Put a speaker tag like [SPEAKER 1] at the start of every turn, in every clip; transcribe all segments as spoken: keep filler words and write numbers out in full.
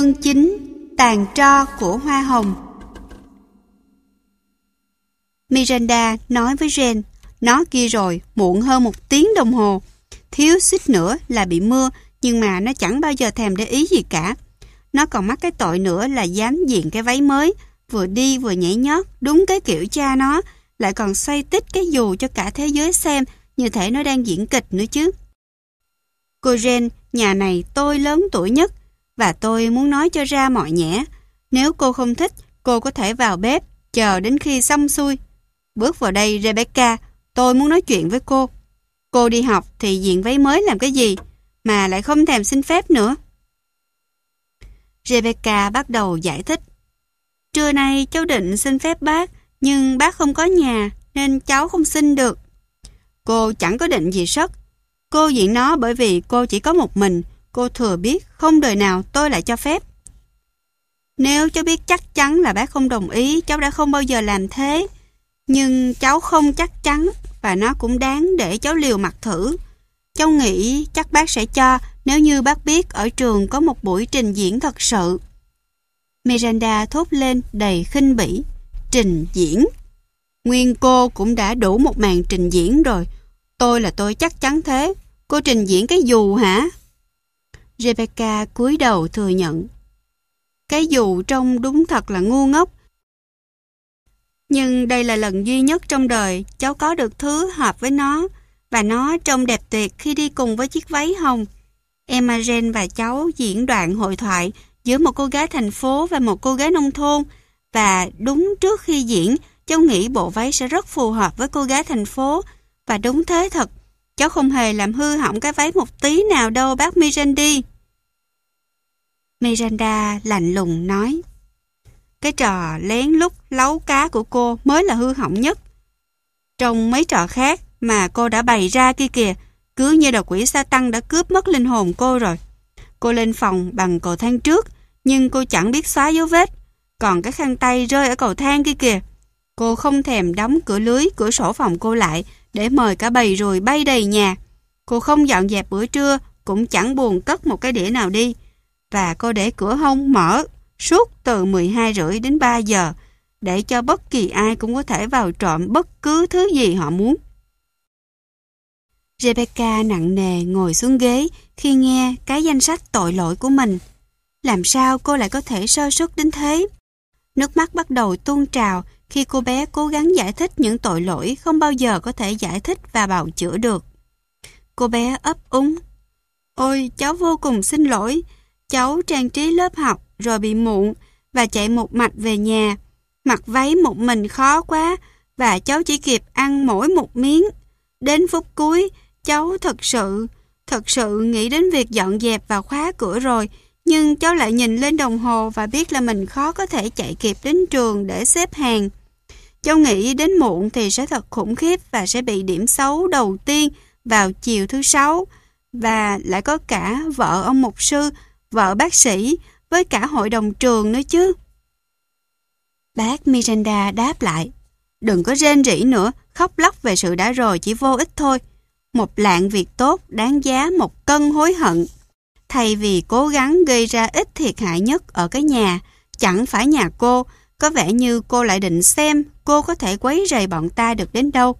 [SPEAKER 1] Chương chín. Tàn tro của hoa hồng. Miranda nói với Jane, nó kia rồi, muộn hơn một tiếng đồng hồ. Thiếu suýt nữa là bị mưa, nhưng mà nó chẳng bao giờ thèm để ý gì cả. Nó còn mắc cái tội nữa là dám diện cái váy mới, vừa đi vừa nhảy nhót, đúng cái kiểu cha nó, lại còn xoay tít cái dù cho cả thế giới xem, như thể nó đang diễn kịch nữa chứ. Cô Jane, nhà này tôi lớn tuổi nhất, và tôi muốn nói cho ra mọi nhẽ. Nếu cô không thích, cô có thể vào bếp, chờ đến khi xong xuôi. Bước vào đây, Rebecca, tôi muốn nói chuyện với cô. Cô đi học thì diện váy mới làm cái gì, mà lại không thèm xin phép nữa. Rebecca bắt đầu giải thích. Trưa nay cháu định xin phép bác, nhưng bác không có nhà, nên cháu không xin được. Cô chẳng có định gì sất. Cô diện nó bởi vì cô chỉ có một mình. Cô thừa biết không đời nào tôi lại cho phép. Nếu cháu biết chắc chắn là bác không đồng ý, cháu đã không bao giờ làm thế. Nhưng cháu không chắc chắn, và nó cũng đáng để cháu liều mặt thử. Cháu nghĩ chắc bác sẽ cho nếu như bác biết ở trường có một buổi trình diễn thật sự. Miranda thốt lên đầy khinh bỉ. Trình diễn? Nguyên cô cũng đã đủ một màn trình diễn rồi. Tôi là tôi chắc chắn thế. Cô trình diễn cái dù hả? Rebecca cúi đầu thừa nhận. Cái dù trông đúng thật là ngu ngốc. Nhưng đây là lần duy nhất trong đời cháu có được thứ hợp với nó, và nó trông đẹp tuyệt khi đi cùng với chiếc váy hồng. Emma Jane và cháu diễn đoạn hội thoại giữa một cô gái thành phố và một cô gái nông thôn, và đúng trước khi diễn, cháu nghĩ bộ váy sẽ rất phù hợp với cô gái thành phố, và đúng thế thật. Cháu không hề làm hư hỏng cái váy một tí nào đâu bác Mirandi. Miranda lạnh lùng nói. Cái trò lén lút láu cá của cô mới là hư hỏng nhất. Trong mấy trò khác mà cô đã bày ra kia kìa, cứ như đầu quỷ Satan đã cướp mất linh hồn cô rồi. Cô lên phòng bằng cầu thang trước, nhưng cô chẳng biết xóa dấu vết. Còn cái khăn tay rơi ở cầu thang kia kìa. Cô không thèm đóng cửa lưới, cửa sổ phòng cô lại để mời cả bầy ruồi bay đầy nhà. Cô không dọn dẹp bữa trưa, cũng chẳng buồn cất một cái đĩa nào đi. Và cô để cửa hông mở suốt từ mười hai rưỡi đến ba giờ, để cho bất kỳ ai cũng có thể vào trộm bất cứ thứ gì họ muốn. Rebecca nặng nề ngồi xuống ghế khi nghe cái danh sách tội lỗi của mình. Làm sao cô lại có thể sơ suất đến thế? Nước mắt bắt đầu tuôn trào khi cô bé cố gắng giải thích những tội lỗi không bao giờ có thể giải thích và bào chữa được. Cô bé ấp úng. Ôi, cháu vô cùng xin lỗi. Cháu trang trí lớp học rồi bị muộn và chạy một mạch về nhà. Mặc váy một mình khó quá và cháu chỉ kịp ăn mỗi một miếng. Đến phút cuối, cháu thật sự, thật sự nghĩ đến việc dọn dẹp và khóa cửa rồi. Nhưng cháu lại nhìn lên đồng hồ và biết là mình khó có thể chạy kịp đến trường để xếp hàng. Cháu nghĩ đến muộn thì sẽ thật khủng khiếp và sẽ bị điểm xấu đầu tiên vào chiều thứ sáu. Và lại có cả vợ ông mục sư, vợ bác sĩ, với cả hội đồng trường nữa chứ. Bác Miranda đáp lại. Đừng có rên rỉ nữa, khóc lóc về sự đã rồi chỉ vô ích thôi. Một lạng việc tốt đáng giá một cân hối hận. Thay vì cố gắng gây ra ít thiệt hại nhất ở cái nhà, chẳng phải nhà cô, có vẻ như cô lại định xem cô có thể quấy rầy bọn ta được đến đâu.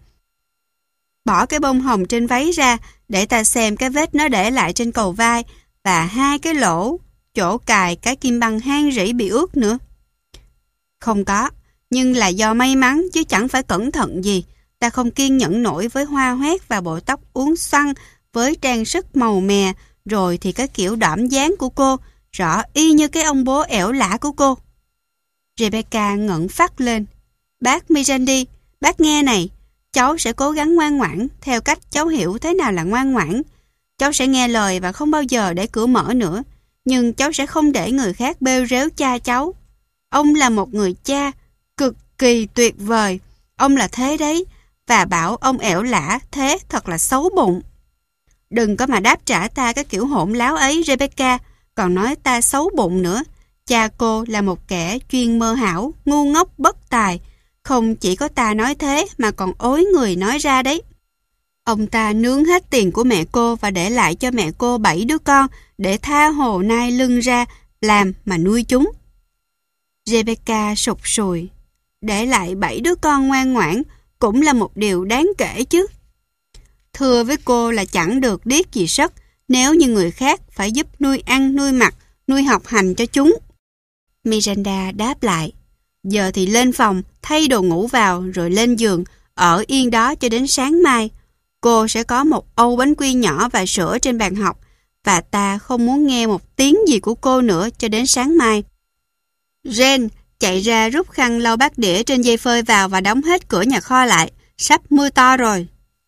[SPEAKER 1] Bỏ cái bông hồng trên váy ra để ta xem cái vết nó để lại trên cầu vai và hai cái lỗ, chỗ cài cái kim băng hang rỉ bị ướt nữa. Không có, nhưng là do may mắn chứ chẳng phải cẩn thận gì. Ta không kiên nhẫn nổi với hoa hoét và bộ tóc uốn xoăn với trang sức màu mè, rồi thì cái kiểu đỏm dáng của cô, rõ y như cái ông bố ẻo lả của cô. Rebecca ngẩng phát lên. Bác Mirandi, bác nghe này, cháu sẽ cố gắng ngoan ngoãn theo cách cháu hiểu thế nào là ngoan ngoãn. Cháu sẽ nghe lời và không bao giờ để cửa mở nữa, nhưng cháu sẽ không để người khác bêu rếu cha cháu. Ông là một người cha cực kỳ tuyệt vời, ông là thế đấy, và bảo ông ẻo lả thế thật là xấu bụng. Đừng có mà đáp trả ta cái kiểu hỗn láo ấy, Rebecca, còn nói ta xấu bụng nữa. Cha cô là một kẻ chuyên mơ hão, ngu ngốc bất tài. Không chỉ có ta nói thế mà còn ối người nói ra đấy. Ông ta nướng hết tiền của mẹ cô và để lại cho mẹ cô bảy đứa con để tha hồ nai lưng ra làm mà nuôi chúng. Rebecca sụt sùi. Để lại bảy đứa con ngoan ngoãn cũng là một điều đáng kể chứ. Thưa với cô là chẳng được điếc gì sất nếu như người khác phải giúp nuôi ăn, nuôi mặc, nuôi học hành cho chúng. Miranda đáp lại. Giờ thì lên phòng, thay đồ ngủ vào rồi lên giường, ở yên đó cho đến sáng mai. Cô sẽ có một âu bánh quy nhỏ và sữa trên bàn học, và ta không muốn nghe một tiếng gì của cô nữa cho đến sáng mai. Ren, chạy ra rút khăn lau bát đĩa trên dây phơi vào và đóng hết cửa nhà kho lại. Sắp mưa to rồi.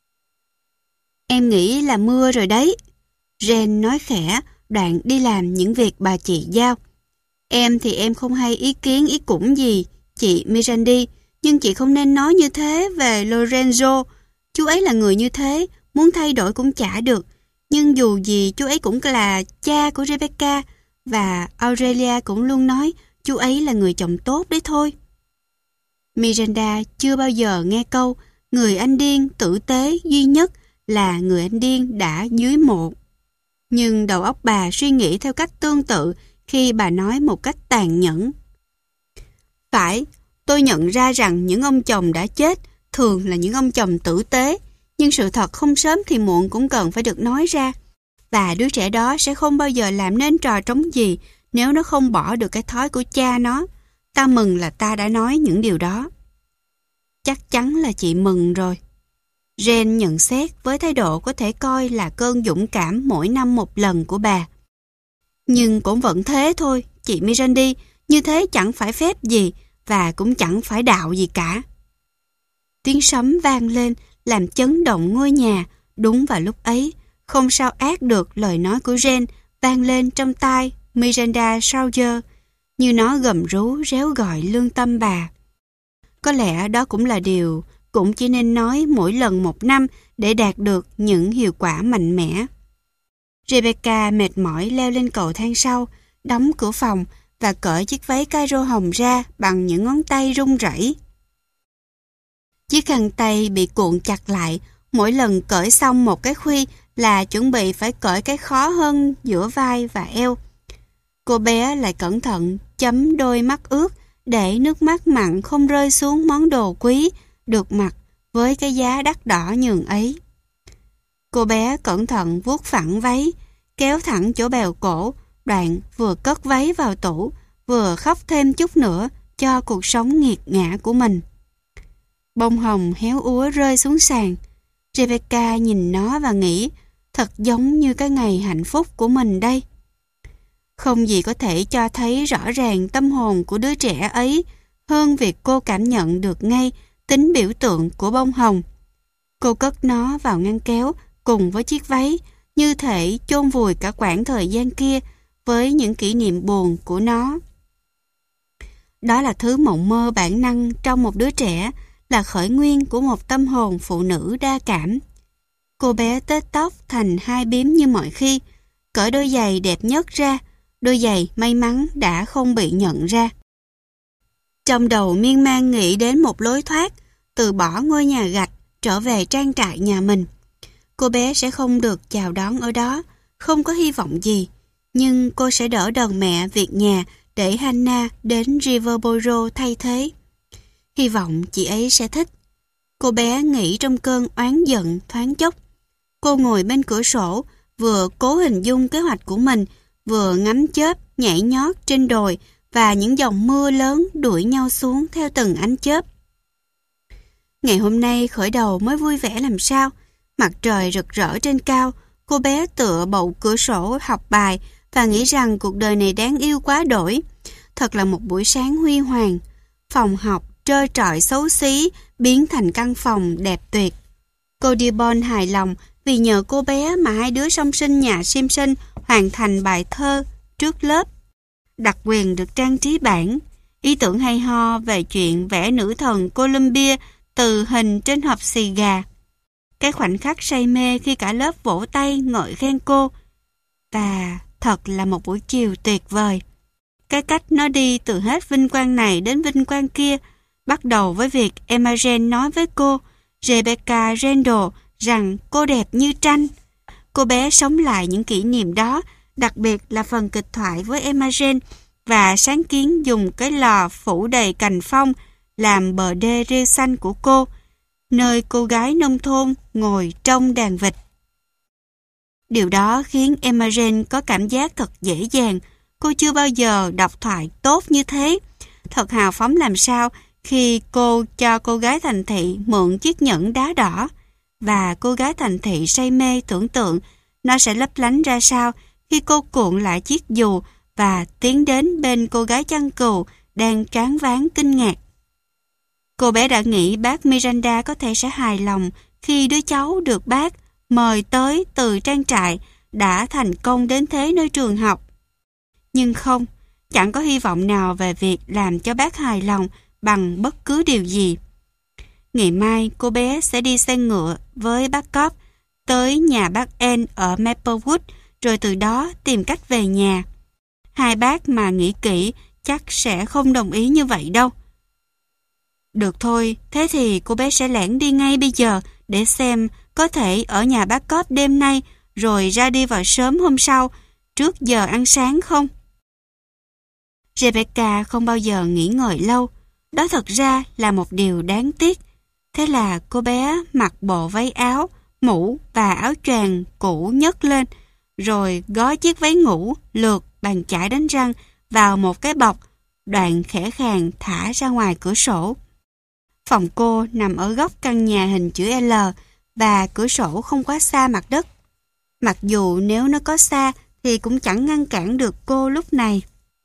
[SPEAKER 1] Em nghĩ là mưa rồi đấy. Ren nói khẽ, đoạn đi làm những việc bà chị giao. Em thì em không hay ý kiến ý cũng gì, chị Mirandi, nhưng chị không nên nói như thế về Lorenzo. Chú ấy là người như thế, muốn thay đổi cũng chả được. Nhưng dù gì chú ấy cũng là cha của Rebecca, và Aurelia cũng luôn nói chú ấy là người chồng tốt đấy thôi. Miranda chưa bao giờ nghe câu người anh điên tử tế duy nhất là người anh điên đã dưới mộ. Nhưng đầu óc bà suy nghĩ theo cách tương tự khi bà nói một cách tàn nhẫn. Phải, tôi nhận ra rằng những ông chồng đã chết thường là những ông chồng tử tế, nhưng sự thật không sớm thì muộn cũng cần phải được nói ra. Và đứa trẻ đó sẽ không bao giờ làm nên trò trống gì nếu nó không bỏ được cái thói của cha nó. Ta mừng là ta đã nói những điều đó. Chắc chắn là chị mừng rồi. Ren nhận xét với thái độ có thể coi là cơn dũng cảm mỗi năm một lần của bà. Nhưng cũng vẫn thế thôi, chị Mirandi, như thế chẳng phải phép gì và cũng chẳng phải đạo gì cả. Tiếng sấm vang lên làm chấn động ngôi nhà. Đúng vào lúc ấy, không sao át được lời nói của Ren vang lên trong tai Miranda Sawyer, như nó gầm rú réo gọi lương tâm bà. Có lẽ đó cũng là điều cũng chỉ nên nói mỗi lần một năm để đạt được những hiệu quả mạnh mẽ. Rebecca mệt mỏi leo lên cầu thang sau, đóng cửa phòng và cởi chiếc váy caro hồng ra bằng những ngón tay run rẩy. Chiếc khăn tay bị cuộn chặt lại, mỗi lần cởi xong một cái khuy là chuẩn bị phải cởi cái khó hơn giữa vai và eo. Cô bé lại cẩn thận chấm đôi mắt ướt để nước mắt mặn không rơi xuống món đồ quý được mặc với cái giá đắt đỏ nhường ấy. Cô bé cẩn thận vuốt phẳng váy, kéo thẳng chỗ bèo cổ, đoạn vừa cất váy vào tủ, vừa khóc thêm chút nữa cho cuộc sống nghiệt ngã của mình. Bông hồng héo úa rơi xuống sàn. Rebecca nhìn nó và nghĩ, thật giống như cái ngày hạnh phúc của mình đây. Không gì có thể cho thấy rõ ràng tâm hồn của đứa trẻ ấy hơn việc cô cảm nhận được ngay tính biểu tượng của bông hồng. Cô cất nó vào ngăn kéo cùng với chiếc váy, như thể chôn vùi cả quãng thời gian kia với những kỷ niệm buồn của nó. Đó là thứ mộng mơ bản năng trong một đứa trẻ, là khởi nguyên của một tâm hồn phụ nữ đa cảm. Cô bé tết tóc thành hai bím như mọi khi, cởi đôi giày đẹp nhất ra, đôi giày may mắn đã không bị nhận ra. Trong đầu miên man nghĩ đến một lối thoát, từ bỏ ngôi nhà gạch trở về trang trại nhà mình. Cô bé sẽ không được chào đón ở đó, không có hy vọng gì, nhưng cô sẽ đỡ đần mẹ việc nhà để Hannah đến Riverboro thay thế. Hy vọng chị ấy sẽ thích. Cô bé nghĩ trong cơn oán giận thoáng chốc. Cô ngồi bên cửa sổ, vừa cố hình dung kế hoạch của mình, vừa ngắm chớp nhảy nhót trên đồi và những dòng mưa lớn đuổi nhau xuống theo từng ánh chớp. Ngày hôm nay khởi đầu mới vui vẻ làm sao. Mặt trời rực rỡ trên cao, cô bé tựa bậu cửa sổ học bài và nghĩ rằng cuộc đời này đáng yêu quá đổi. Thật là một buổi sáng huy hoàng. Phòng học trơ trọi xấu xí biến thành căn phòng đẹp tuyệt. Cô Dearborn hài lòng vì nhờ cô bé mà hai đứa song sinh nhà Simpson hoàn thành bài thơ trước lớp. Đặc quyền được trang trí bảng. Ý tưởng hay ho về chuyện vẽ nữ thần Columbia từ hình trên hộp xì gà. Cái khoảnh khắc say mê khi cả lớp vỗ tay ngợi khen cô. Và thật là một buổi chiều tuyệt vời. Cái cách nó đi từ hết vinh quang này đến vinh quang kia, bắt đầu với việc Emma Jane nói với cô, Rebecca Randall, rằng cô đẹp như tranh. Cô bé sống lại những kỷ niệm đó đặc biệt là phần kịch thoại với Emma Jane và sáng kiến dùng cái lò phủ đầy cành phong làm bờ đê rêu xanh của cô, nơi cô gái nông thôn ngồi trong đàn vịt. Điều đó khiến Emma Jane có cảm giác thật dễ dàng. Cô chưa bao giờ đọc thoại tốt như thế. Thật hào phóng làm sao khi cô cho cô gái thành thị mượn chiếc nhẫn đá đỏ, và cô gái thành thị say mê tưởng tượng nó sẽ lấp lánh ra sao khi cô cuộn lại chiếc dù và tiến đến bên cô gái chăn cừu đang choáng váng kinh ngạc. Cô bé đã nghĩ bác Miranda có thể sẽ hài lòng khi đứa cháu được bác mời tới từ trang trại đã thành công đến thế nơi trường học. Nhưng không, chẳng có hy vọng nào về việc làm cho bác hài lòng bằng bất cứ điều gì. Ngày mai cô bé sẽ đi xe ngựa với bác Cobb tới nhà bác Ann ở Maplewood, rồi từ đó tìm cách về nhà. Hai bác mà nghĩ kỹ chắc sẽ không đồng ý như vậy đâu. Được thôi, thế thì cô bé sẽ lẻn đi ngay bây giờ để xem có thể ở nhà bác Cobb đêm nay rồi ra đi vào sớm hôm sau, trước giờ ăn sáng không? Rebecca không bao giờ nghĩ ngợi lâu. Đó thật ra là một điều đáng tiếc. Thế là cô bé mặc bộ váy áo, mũ và áo choàng cũ nhấc lên, rồi gói chiếc váy ngủ lượt bàn chải đánh răng vào một cái bọc, đoạn khẽ khàng thả ra ngoài cửa sổ. Phòng cô nằm ở góc căn nhà hình chữ L và cửa sổ không quá xa mặt đất. Mặc dù nếu nó có xa thì cũng chẳng ngăn cản được cô lúc này.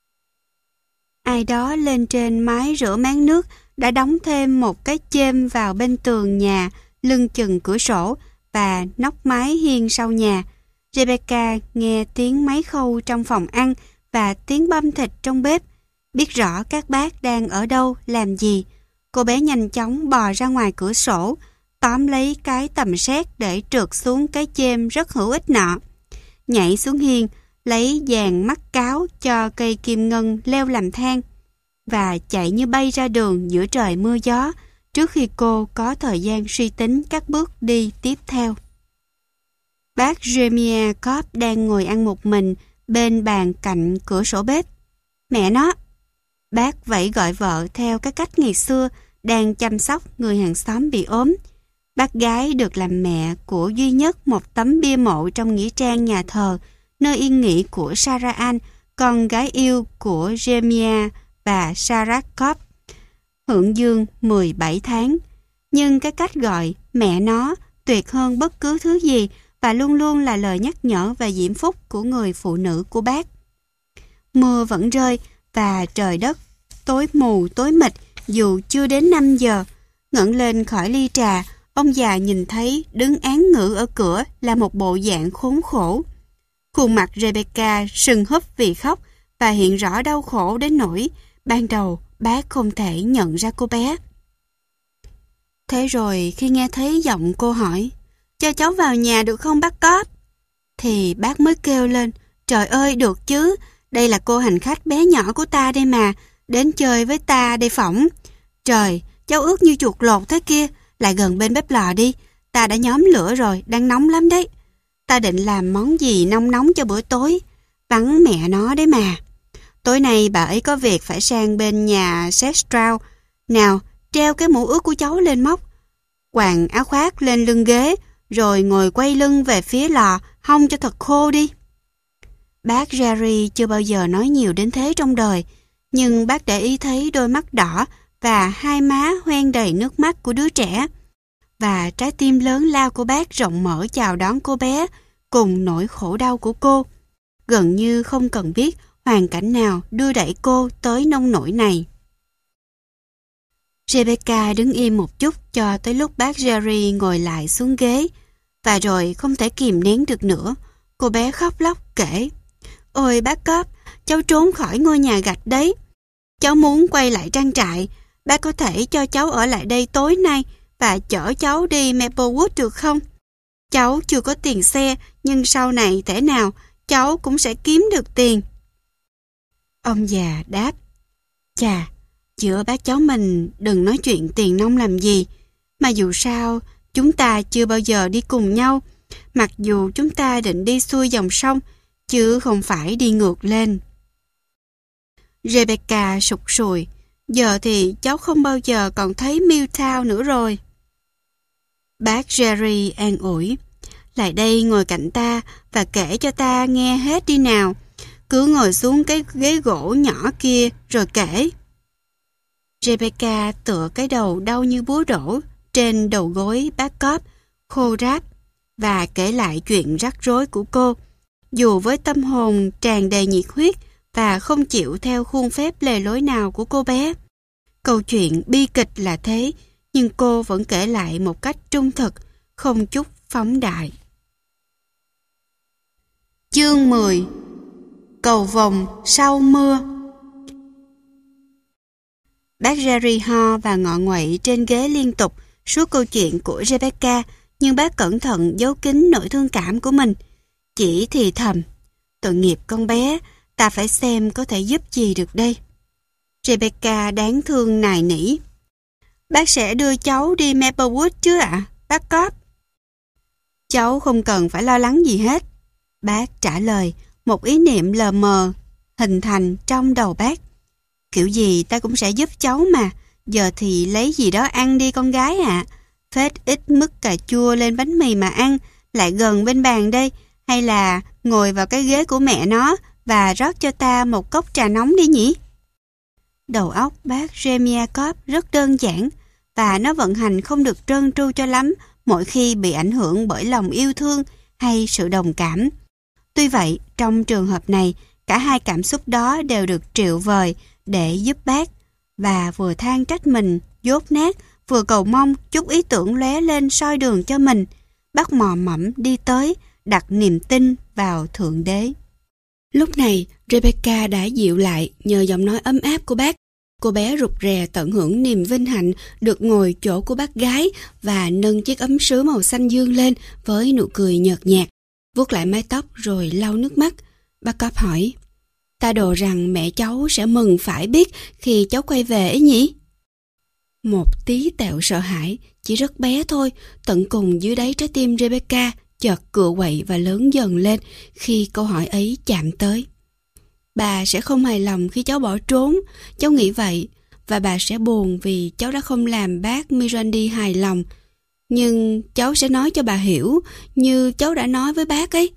[SPEAKER 1] Ai đó lên trên mái rửa máng nước đã đóng thêm một cái chêm vào bên tường nhà lưng chừng cửa sổ và nóc mái hiên sau nhà. Rebecca nghe tiếng máy khâu trong phòng ăn và tiếng băm thịt trong bếp. Biết rõ các bác đang ở đâu, làm gì. Cô bé nhanh chóng bò ra ngoài cửa sổ, tóm lấy cái tầm sét để trượt xuống cái chêm rất hữu ích nọ. Nhảy xuống hiên, lấy dàn mắc cáo cho cây kim ngân leo làm thang và chạy như bay ra đường giữa trời mưa gió trước khi cô có thời gian suy tính các bước đi tiếp theo. Bác Jeremiah Cobb đang ngồi ăn một mình bên bàn cạnh cửa sổ bếp. Mẹ nó! Bác vẫy gọi vợ theo cái cách ngày xưa đang chăm sóc người hàng xóm bị ốm. Bác gái được làm mẹ của duy nhất một tấm bia mộ trong nghĩa trang nhà thờ, nơi yên nghỉ của Sarah Ann, con gái yêu của Jeremiah và Sarah Cobb, hưởng dương mười bảy tháng. Nhưng cái cách gọi mẹ nó tuyệt hơn bất cứ thứ gì và luôn luôn là lời nhắc nhở về diễm phúc của người phụ nữ của bác. Mưa vẫn rơi và trời đất tối mù tối mịt dù chưa đến năm giờ. Ngẩng lên khỏi ly trà, ông già nhìn thấy đứng án ngữ ở cửa là một bộ dạng khốn khổ. Khuôn mặt Rebecca sưng húp vì khóc và hiện rõ đau khổ đến nỗi ban đầu bác không thể nhận ra cô bé. Thế rồi khi nghe thấy giọng cô hỏi, cho cháu vào nhà được không bác Cobb? Thì bác mới kêu lên, trời ơi được chứ, đây là cô hành khách bé nhỏ của ta đây mà, đến chơi với ta đây phỏng. Trời, cháu ướt như chuột lột thế kia, lại gần bên bếp lò đi, ta đã nhóm lửa rồi, đang nóng lắm đấy. Ta định làm món gì nóng nóng cho bữa tối, vắng mẹ nó đấy mà. Tối nay bà ấy có việc phải sang bên nhà Seth Stroud. Nào, treo cái mũ ướt của cháu lên móc, quàng áo khoác lên lưng ghế, rồi ngồi quay lưng về phía lò, hong cho thật khô đi. Bác Jerry chưa bao giờ nói nhiều đến thế trong đời, nhưng bác để ý thấy đôi mắt đỏ và hai má hoen đầy nước mắt của đứa trẻ. Và trái tim lớn lao của bác rộng mở chào đón cô bé cùng nỗi khổ đau của cô. Gần như không cần biết hoàn cảnh nào đưa đẩy cô tới nông nỗi này. Rebecca đứng im một chút cho tới lúc bác Jerry ngồi lại xuống ghế. Và rồi không thể kìm nén được nữa, cô bé khóc lóc kể. Ôi bác Cobb, cháu trốn khỏi ngôi nhà gạch đấy. Cháu muốn quay lại trang trại. Bác có thể cho cháu ở lại đây tối nay và chở cháu đi Maplewood được không? Cháu chưa có tiền xe, nhưng sau này thế nào cháu cũng sẽ kiếm được tiền. Ông già đáp, chà, giữa bác cháu mình đừng nói chuyện tiền nong làm gì. Mà dù sao, chúng ta chưa bao giờ đi cùng nhau. Mặc dù chúng ta định đi xuôi dòng sông, chứ không phải đi ngược lên. Rebecca sụt sùi. Giờ thì cháu không bao giờ còn thấy Milltown nữa rồi. Bác Jerry an ủi. Lại đây ngồi cạnh ta và kể cho ta nghe hết đi nào. Cứ ngồi xuống cái ghế gỗ nhỏ kia rồi kể. Rebecca tựa cái đầu đau như búa đổ trên đầu gối bác Cobb khô ráp và kể lại chuyện rắc rối của cô, dù với tâm hồn tràn đầy nhiệt huyết và không chịu theo khuôn phép lề lối nào của cô bé. Câu chuyện bi kịch là thế, nhưng cô vẫn kể lại một cách trung thực, không chút phóng đại. Chương mười. Cầu vồng sau mưa. Bác Jerry ho và ngọ nguậy trên ghế liên tục suốt câu chuyện của Rebecca, nhưng bác cẩn thận giấu kín nỗi thương cảm của mình. Chỉ thì thầm, tội nghiệp con bé, ta phải xem có thể giúp gì được đây. Rebecca đáng thương nài nỉ. Bác sẽ đưa cháu đi Maplewood chứ ạ, à, bác Cobb? Cháu không cần phải lo lắng gì hết. Bác trả lời, một ý niệm lờ mờ hình thành trong đầu bác. Kiểu gì ta cũng sẽ giúp cháu mà. Giờ thì lấy gì đó ăn đi con gái ạ. À. Phết ít mứt cà chua lên bánh mì mà ăn, lại gần bên bàn đây. Hay là ngồi vào cái ghế của mẹ nó và rót cho ta một cốc trà nóng đi nhỉ? Đầu óc bác Jeremiah Cobb rất đơn giản và nó vận hành không được trơn tru cho lắm mỗi khi bị ảnh hưởng bởi lòng yêu thương hay sự đồng cảm. Tuy vậy, trong trường hợp này, cả hai cảm xúc đó đều được triệu vời để giúp bác, và vừa than trách mình dốt nát, vừa cầu mong chút ý tưởng lóe lên soi đường cho mình. Bác mò mẫm đi tới, đặt niềm tin vào Thượng Đế. Lúc này, Rebecca đã dịu lại nhờ giọng nói ấm áp của bác. Cô bé rụt rè tận hưởng niềm vinh hạnh được ngồi chỗ của bác gái và nâng chiếc ấm sứ màu xanh dương lên với nụ cười nhợt nhạt, vuốt lại mái tóc rồi lau nước mắt. Bác Cobb hỏi, ta đồ rằng mẹ cháu sẽ mừng phải biết khi cháu quay về ấy nhỉ? Một tí tẹo sợ hãi, chỉ rất bé thôi, tận cùng dưới đáy trái tim Rebecca chợt cựa quậy và lớn dần lên khi câu hỏi ấy chạm tới. Bà sẽ không hài lòng khi cháu bỏ trốn, cháu nghĩ vậy, và bà sẽ buồn vì cháu đã không làm bác Mirandy hài lòng. Nhưng cháu sẽ nói cho bà hiểu, như cháu đã nói với bác ấy.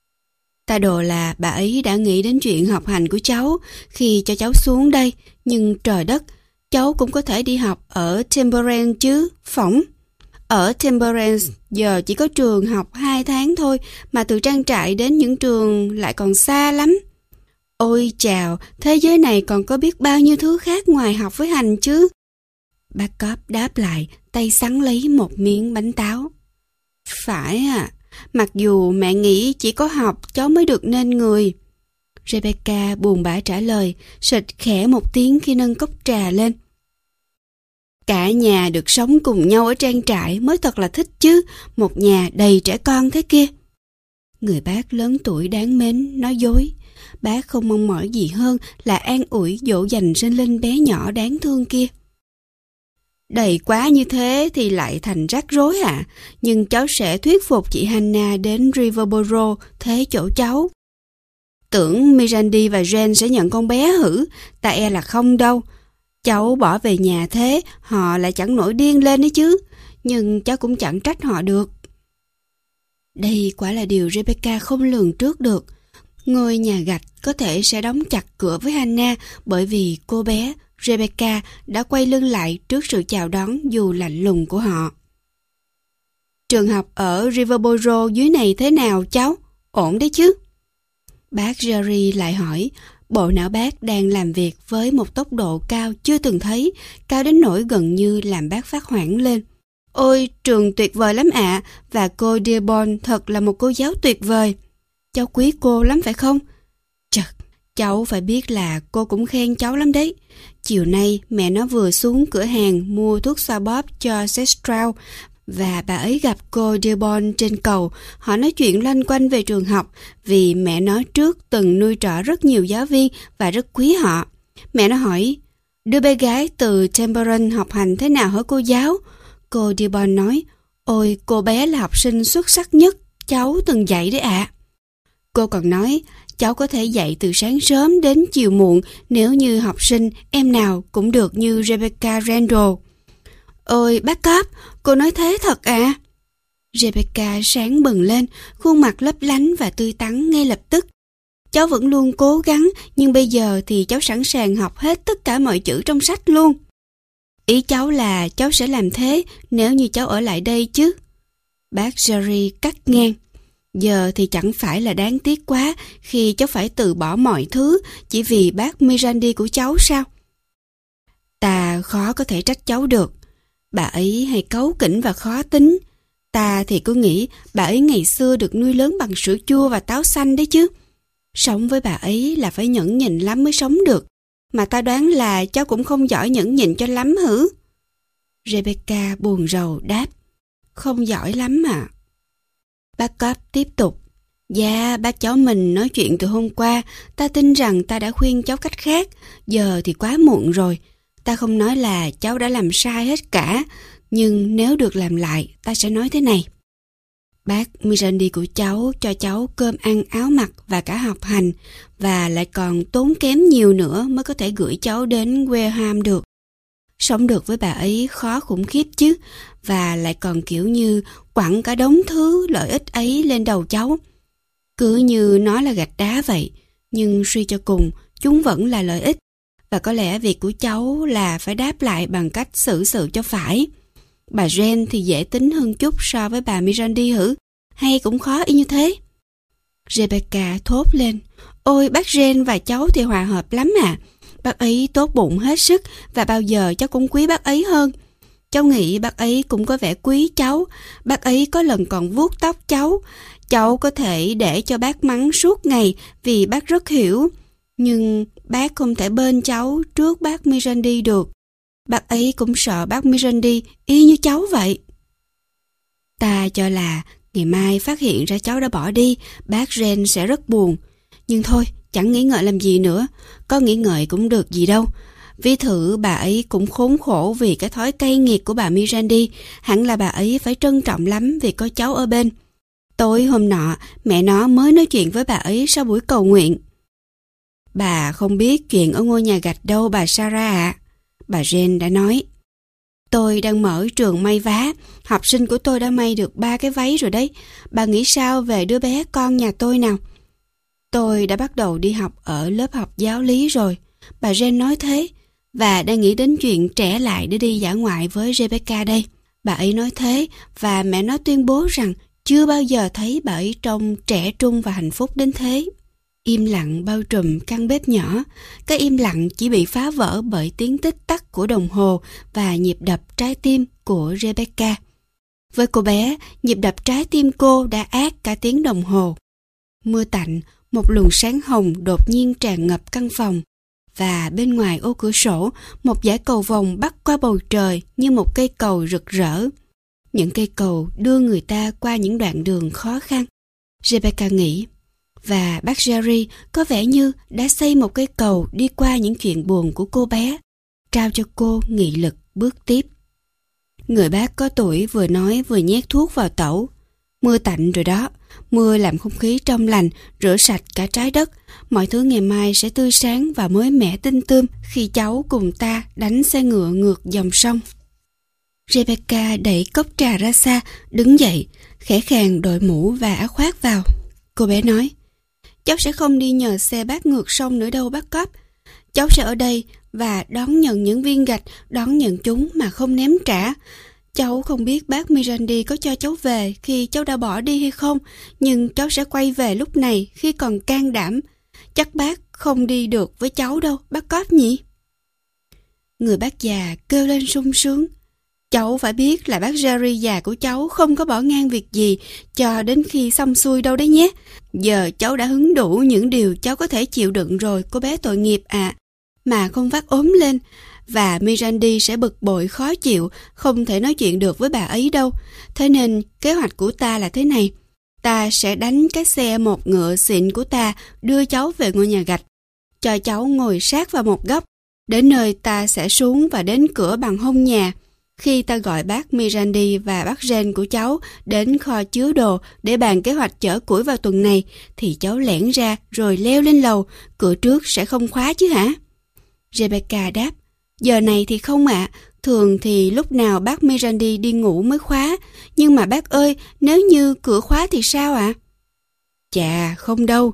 [SPEAKER 1] Ta đồ là bà ấy đã nghĩ đến chuyện học hành của cháu khi cho cháu xuống đây, nhưng trời đất, cháu cũng có thể đi học ở Temperance chứ, phỏng. Ở Temperance giờ chỉ có trường học hai tháng thôi, mà từ trang trại đến những trường lại còn xa lắm. Ôi chào, thế giới này còn có biết bao nhiêu thứ khác ngoài học với hành chứ. Bác Cobb đáp lại, tay sắn lấy một miếng bánh táo. Phải à, mặc dù mẹ nghĩ chỉ có học cháu mới được nên người. Rebecca buồn bã trả lời, sịch khẽ một tiếng khi nâng cốc trà lên. Cả nhà được sống cùng nhau ở trang trại mới thật là thích chứ, một nhà đầy trẻ con thế kia. Người bác lớn tuổi đáng mến nói dối. Bác không mong mỏi gì hơn là an ủi dỗ dành sinh linh bé nhỏ đáng thương kia. Đầy quá như thế thì lại thành rắc rối ạ. À? Nhưng cháu sẽ thuyết phục chị Hannah đến Riverboro thế chỗ cháu. Tưởng Mirandy và Jen sẽ nhận con bé hử? Ta e là không đâu. Cháu bỏ về nhà thế, họ lại chẳng nổi điên lên đấy chứ. Nhưng cháu cũng chẳng trách họ được. Đây quả là điều Rebecca không lường trước được. Ngôi nhà gạch có thể sẽ đóng chặt cửa với Hannah bởi vì cô bé Rebecca đã quay lưng lại trước sự chào đón dù lạnh lùng của họ. Trường học ở Riverboro dưới này thế nào cháu? Ổn đấy chứ? Bác Jerry lại hỏi. Bộ não bác đang làm việc với một tốc độ cao chưa từng thấy, cao đến nỗi gần như làm bác phát hoảng lên. Ôi, trường tuyệt vời lắm ạ, à, và cô Dearborn thật là một cô giáo tuyệt vời. Cháu quý cô lắm phải không? Chật, cháu phải biết là cô cũng khen cháu lắm đấy. Chiều nay mẹ nó vừa xuống cửa hàng mua thuốc xoa bóp cho Sestrow và bà ấy gặp cô Dearborn trên cầu. Họ nói chuyện loanh quanh về trường học vì mẹ nó trước từng nuôi trọ rất nhiều giáo viên và rất quý họ. Mẹ nó hỏi, đứa bé gái từ Temperance học hành thế nào hả cô giáo? Cô Dearborn nói, ôi cô bé là học sinh xuất sắc nhất cháu từng dạy đấy ạ. À. Cô còn nói, Cháu có thể dạy từ sáng sớm đến chiều muộn nếu như học sinh em nào cũng được như Rebecca Randall. Ôi bác Cobb, cô nói thế thật à? Rebecca sáng bừng lên, khuôn mặt lấp lánh và tươi tắn ngay lập tức. Cháu vẫn luôn cố gắng, nhưng bây giờ thì cháu sẵn sàng học hết tất cả mọi chữ trong sách luôn. Ý cháu là cháu sẽ làm thế nếu như cháu ở lại đây chứ? Bác Jerry cắt ngang. Giờ thì chẳng phải là đáng tiếc quá khi cháu phải từ bỏ mọi thứ chỉ vì bác Mirandy của cháu sao? Ta khó có thể trách cháu được. Bà ấy hay cáu kỉnh và khó tính. Ta thì cứ nghĩ bà ấy ngày xưa được nuôi lớn bằng sữa chua và táo xanh đấy chứ. Sống với bà ấy là phải nhẫn nhịn lắm mới sống được. Mà ta đoán là cháu cũng không giỏi nhẫn nhịn cho lắm hử? Rebecca buồn rầu đáp. Không giỏi lắm mà. Bác Cobb tiếp tục. Dạ, bác cháu mình nói chuyện từ hôm qua. Ta tin rằng ta đã khuyên cháu cách khác. Giờ thì quá muộn rồi. Ta không nói là cháu đã làm sai hết cả. Nhưng nếu được làm lại, ta sẽ nói thế này. Bác Mirandy của cháu cho cháu cơm ăn áo mặc và cả học hành, và lại còn tốn kém nhiều nữa mới có thể gửi cháu đến Wareham được. Sống được với bà ấy khó khủng khiếp chứ, và lại còn kiểu như quẳng cả đống thứ lợi ích ấy lên đầu cháu. Cứ như nó là gạch đá vậy, nhưng suy cho cùng, chúng vẫn là lợi ích, và có lẽ việc của cháu là phải đáp lại bằng cách xử sự cho phải. Bà Jane thì dễ tính hơn chút so với bà Mirandy hử? Hay cũng khó y như thế? Rebecca thốt lên. Ôi bác Jane và cháu thì hòa hợp lắm à. Bác ấy tốt bụng hết sức và bao giờ cháu cũng quý bác ấy hơn. Cháu nghĩ bác ấy cũng có vẻ quý cháu. Bác ấy có lần còn vuốt tóc cháu. Cháu có thể để cho bác mắng suốt ngày vì bác rất hiểu. Nhưng bác không thể bên cháu trước bác Mirandy được. Bác ấy cũng sợ bác Mirandy y như cháu vậy. Ta cho là ngày mai phát hiện ra cháu đã bỏ đi, bác Ren sẽ rất buồn. Nhưng thôi, chẳng nghĩ ngợi làm gì nữa. Có nghĩ ngợi cũng được gì đâu. Ví thử bà ấy cũng khốn khổ vì cái thói cay nghiệt của bà Mirandy. Hẳn là bà ấy phải trân trọng lắm vì có cháu ở bên. Tối hôm nọ, mẹ nó mới nói chuyện với bà ấy sau buổi cầu nguyện. Bà không biết chuyện ở ngôi nhà gạch đâu bà Sarah ạ. Bà Jane đã nói. Tôi đang mở trường may vá. Học sinh của tôi đã may được ba cái váy rồi đấy. Bà nghĩ sao về đứa bé con nhà tôi nào? Tôi đã bắt đầu đi học ở lớp học giáo lý rồi. Bà Jane nói thế. Và đang nghĩ đến chuyện trẻ lại để đi dã ngoại với Rebecca đây. Bà ấy nói thế và mẹ nó tuyên bố rằng chưa bao giờ thấy bà ấy trông trẻ trung và hạnh phúc đến thế. Im lặng bao trùm căn bếp nhỏ. Cái im lặng chỉ bị phá vỡ bởi tiếng tích tắc của đồng hồ và nhịp đập trái tim của Rebecca. Với cô bé, nhịp đập trái tim cô đã át cả tiếng đồng hồ. Mưa tạnh, một luồng sáng hồng đột nhiên tràn ngập căn phòng. Và bên ngoài ô cửa sổ, một dải cầu vồng bắc qua bầu trời như một cây cầu rực rỡ. Những cây cầu đưa người ta qua những đoạn đường khó khăn. Rebecca nghĩ. Và bác Jerry có vẻ như đã xây một cây cầu đi qua những chuyện buồn của cô bé, trao cho cô nghị lực bước tiếp. Người bác có tuổi vừa nói vừa nhét thuốc vào tẩu. Mưa tạnh rồi đó, mưa làm không khí trong lành, rửa sạch cả trái đất. Mọi thứ ngày mai sẽ tươi sáng và mới mẻ tinh tươm khi cháu cùng ta đánh xe ngựa ngược dòng sông. Rebecca đẩy cốc trà ra xa, đứng dậy, khẽ khàng đội mũ và áo khoác vào. Cô bé nói, cháu sẽ không đi nhờ xe bác ngược sông nữa đâu bác Cobb. Cháu sẽ ở đây và đón nhận những viên gạch, đón nhận chúng mà không ném trả. Cháu không biết bác Mirandy có cho cháu về khi cháu đã bỏ đi hay không, nhưng cháu sẽ quay về lúc này khi còn can đảm. Chắc bác không đi được với cháu đâu, bác Cobb nhỉ? Người bác già kêu lên sung sướng. Cháu phải biết là bác Jerry già của cháu không có bỏ ngang việc gì cho đến khi xong xuôi đâu đấy nhé. Giờ cháu đã hứng đủ những điều cháu có thể chịu đựng rồi, cô bé tội nghiệp ạ. À. Mà không vác ốm lên. Và Mirandy sẽ bực bội khó chịu, không thể nói chuyện được với bà ấy đâu. Thế nên kế hoạch của ta là thế này. Ta sẽ đánh cái xe một ngựa xịn của ta đưa cháu về ngôi nhà gạch. Cho cháu ngồi sát vào một góc. Đến nơi ta sẽ xuống và đến cửa bằng hông nhà. Khi ta gọi bác Mirandy và bác Jen của cháu đến kho chứa đồ để bàn kế hoạch chở củi vào tuần này, thì cháu lẻn ra rồi leo lên lầu, cửa trước sẽ không khóa chứ hả? Rebecca đáp, giờ này thì không ạ, à. Thường thì lúc nào bác Mirandy đi ngủ mới khóa, nhưng mà bác ơi, nếu như cửa khóa thì sao ạ? À? Chà, không đâu.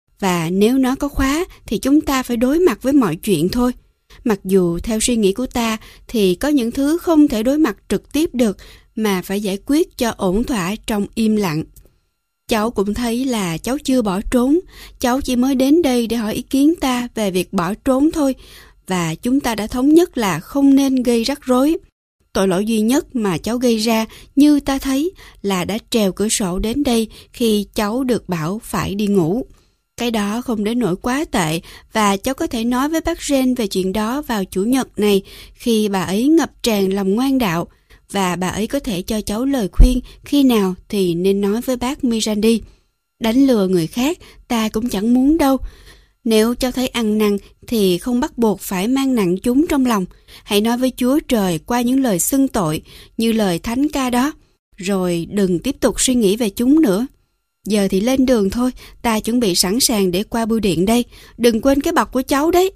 [SPEAKER 1] Và nếu nó có khóa thì chúng ta phải đối mặt với mọi chuyện thôi. Mặc dù theo suy nghĩ của ta thì có những thứ không thể đối mặt trực tiếp được mà phải giải quyết cho ổn thỏa trong im lặng. Cháu cũng thấy là cháu chưa bỏ trốn, cháu chỉ mới đến đây để hỏi ý kiến ta về việc bỏ trốn thôi, và chúng ta đã thống nhất là không nên gây rắc rối. Tội lỗi duy nhất mà cháu gây ra, như ta thấy, là đã trèo cửa sổ đến đây khi cháu được bảo phải đi ngủ. Cái đó không đến nỗi quá tệ, và cháu có thể nói với bác Jen về chuyện đó vào Chủ nhật này khi bà ấy ngập tràn lòng ngoan đạo, và bà ấy có thể cho cháu lời khuyên khi nào thì nên nói với bác Mirandy. Đánh lừa người khác ta cũng chẳng muốn đâu. Nếu cháu thấy ăn năn thì không bắt buộc phải mang nặng chúng trong lòng. Hãy nói với Chúa Trời qua những lời xưng tội như lời thánh ca đó, rồi đừng tiếp tục suy nghĩ về chúng nữa. Giờ thì lên đường thôi, ta chuẩn bị sẵn sàng để qua bưu điện đây. Đừng quên cái bọc của cháu đấy.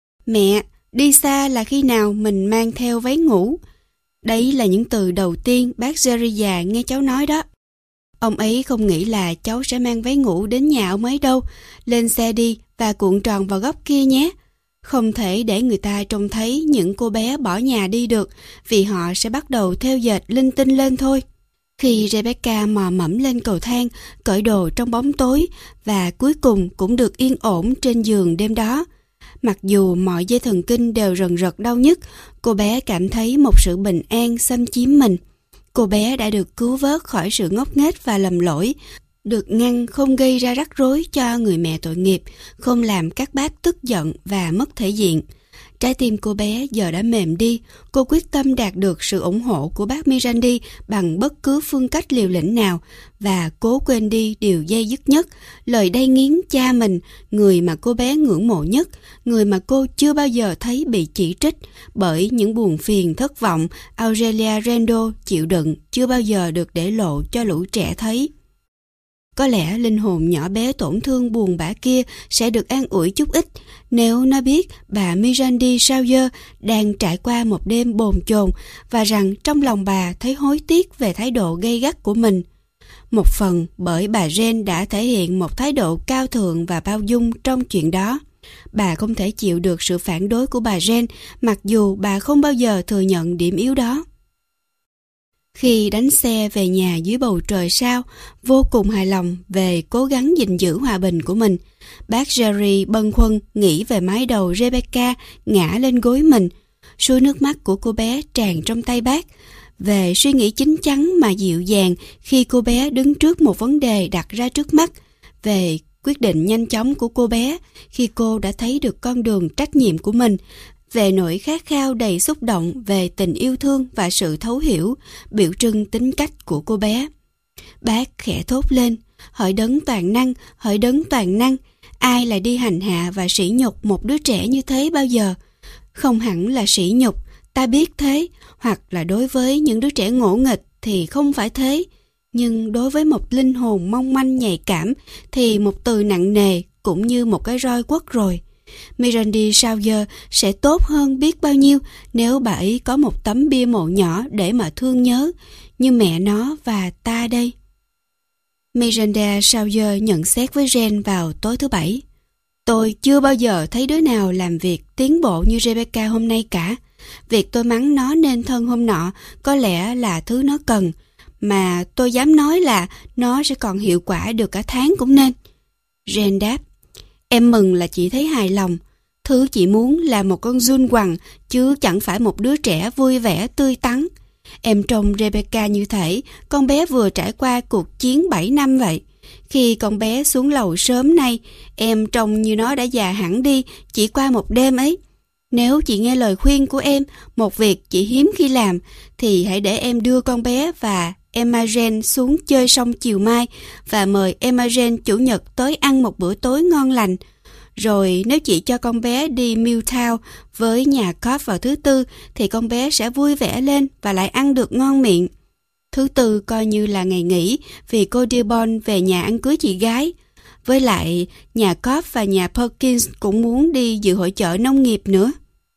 [SPEAKER 1] Mẹ, đi xa là khi nào mình mang theo váy ngủ. Đấy là những từ đầu tiên bác Jerry già nghe cháu nói đó. Ông ấy không nghĩ là cháu sẽ mang váy ngủ đến nhà ông ấy đâu. Lên xe đi và cuộn tròn vào góc kia nhé. Không thể để người ta trông thấy những cô bé bỏ nhà đi được, vì họ sẽ bắt đầu theo dệt linh tinh lên thôi. Khi Rebecca mò mẫm lên cầu thang, cởi đồ trong bóng tối và cuối cùng cũng được yên ổn trên giường đêm đó. Mặc dù mọi dây thần kinh đều rần rật đau nhức, cô bé cảm thấy một sự bình an xâm chiếm mình. Cô bé đã được cứu vớt khỏi sự ngốc nghếch và lầm lỗi, được ngăn không gây ra rắc rối cho người mẹ tội nghiệp, không làm các bác tức giận và mất thể diện. Trái tim cô bé giờ đã mềm đi, cô quyết tâm đạt được sự ủng hộ của bác Mirandy bằng bất cứ phương cách liều lĩnh nào, và cố quên đi điều dây dứt nhất, lời đay nghiến cha mình, người mà cô bé ngưỡng mộ nhất, người mà cô chưa bao giờ thấy bị chỉ trích, bởi những buồn phiền thất vọng Aurelia Randall chịu đựng chưa bao giờ được để lộ cho lũ trẻ thấy. Có lẽ linh hồn nhỏ bé tổn thương buồn bã kia sẽ được an ủi chút ít nếu nó biết bà Mirandy Sawyer đang trải qua một đêm bồn chồn, và rằng trong lòng bà thấy hối tiếc về thái độ gay gắt của mình. Một phần bởi bà Jen đã thể hiện một thái độ cao thượng và bao dung trong chuyện đó. Bà không thể chịu được sự phản đối của bà Jen, mặc dù bà không bao giờ thừa nhận điểm yếu đó. Khi đánh xe về nhà dưới bầu trời sao, vô cùng hài lòng về cố gắng gìn giữ hòa bình của mình, bác Jerry bâng khuâng nghĩ về mái đầu Rebecca ngã lên gối mình. Suối nước mắt của cô bé tràn trong tay bác, về suy nghĩ chín chắn mà dịu dàng khi cô bé đứng trước một vấn đề đặt ra trước mắt, về quyết định nhanh chóng của cô bé khi cô đã thấy được con đường trách nhiệm của mình, về nỗi khát khao đầy xúc động về tình yêu thương và sự thấu hiểu, biểu trưng tính cách của cô bé. Bác khẽ thốt lên, hỡi đấng toàn năng, hỡi đấng toàn năng, ai lại đi hành hạ và sỉ nhục một đứa trẻ như thế bao giờ? Không hẳn là sỉ nhục, ta biết thế, hoặc là đối với những đứa trẻ ngỗ nghịch thì không phải thế, nhưng đối với một linh hồn mong manh nhạy cảm thì một từ nặng nề cũng như một cái roi quất rồi. Mirandy Sawyer sẽ tốt hơn biết bao nhiêu nếu bà ấy có một tấm bia mộ nhỏ để mà thương nhớ, như mẹ nó và ta đây. Miranda Sawyer nhận xét với Jen vào tối thứ Bảy. Tôi chưa bao giờ thấy đứa nào làm việc tiến bộ như Rebecca hôm nay cả. Việc tôi mắng nó nên thân hôm nọ có lẽ là thứ nó cần, mà tôi dám nói là nó sẽ còn hiệu quả được cả tháng cũng nên. Jen đáp, em mừng là chị thấy hài lòng. Thứ chị muốn là một con giun quằn, chứ chẳng phải một đứa trẻ vui vẻ tươi tắn. Em trông Rebecca như thể con bé vừa trải qua cuộc chiến bảy năm vậy. Khi con bé xuống lầu sớm nay, em trông như nó đã già hẳn đi chỉ qua một đêm ấy. Nếu chị nghe lời khuyên của em, một việc chị hiếm khi làm, thì hãy để em đưa con bé và Emma Jane xuống chơi xong chiều mai và mời Emma Jane chủ nhật tới ăn một bữa tối ngon lành. Rồi nếu chị cho con bé đi Milltown với nhà Cobb vào thứ tư thì con bé sẽ vui vẻ lên và lại ăn được ngon miệng. Thứ tư coi như là ngày nghỉ vì cô Dearborn về nhà ăn cưới chị gái. Với lại nhà Cobb và nhà Perkins cũng muốn đi dự hội chợ nông nghiệp nữa.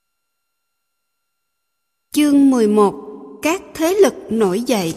[SPEAKER 1] Chương mười một. Các thế lực nổi dậy.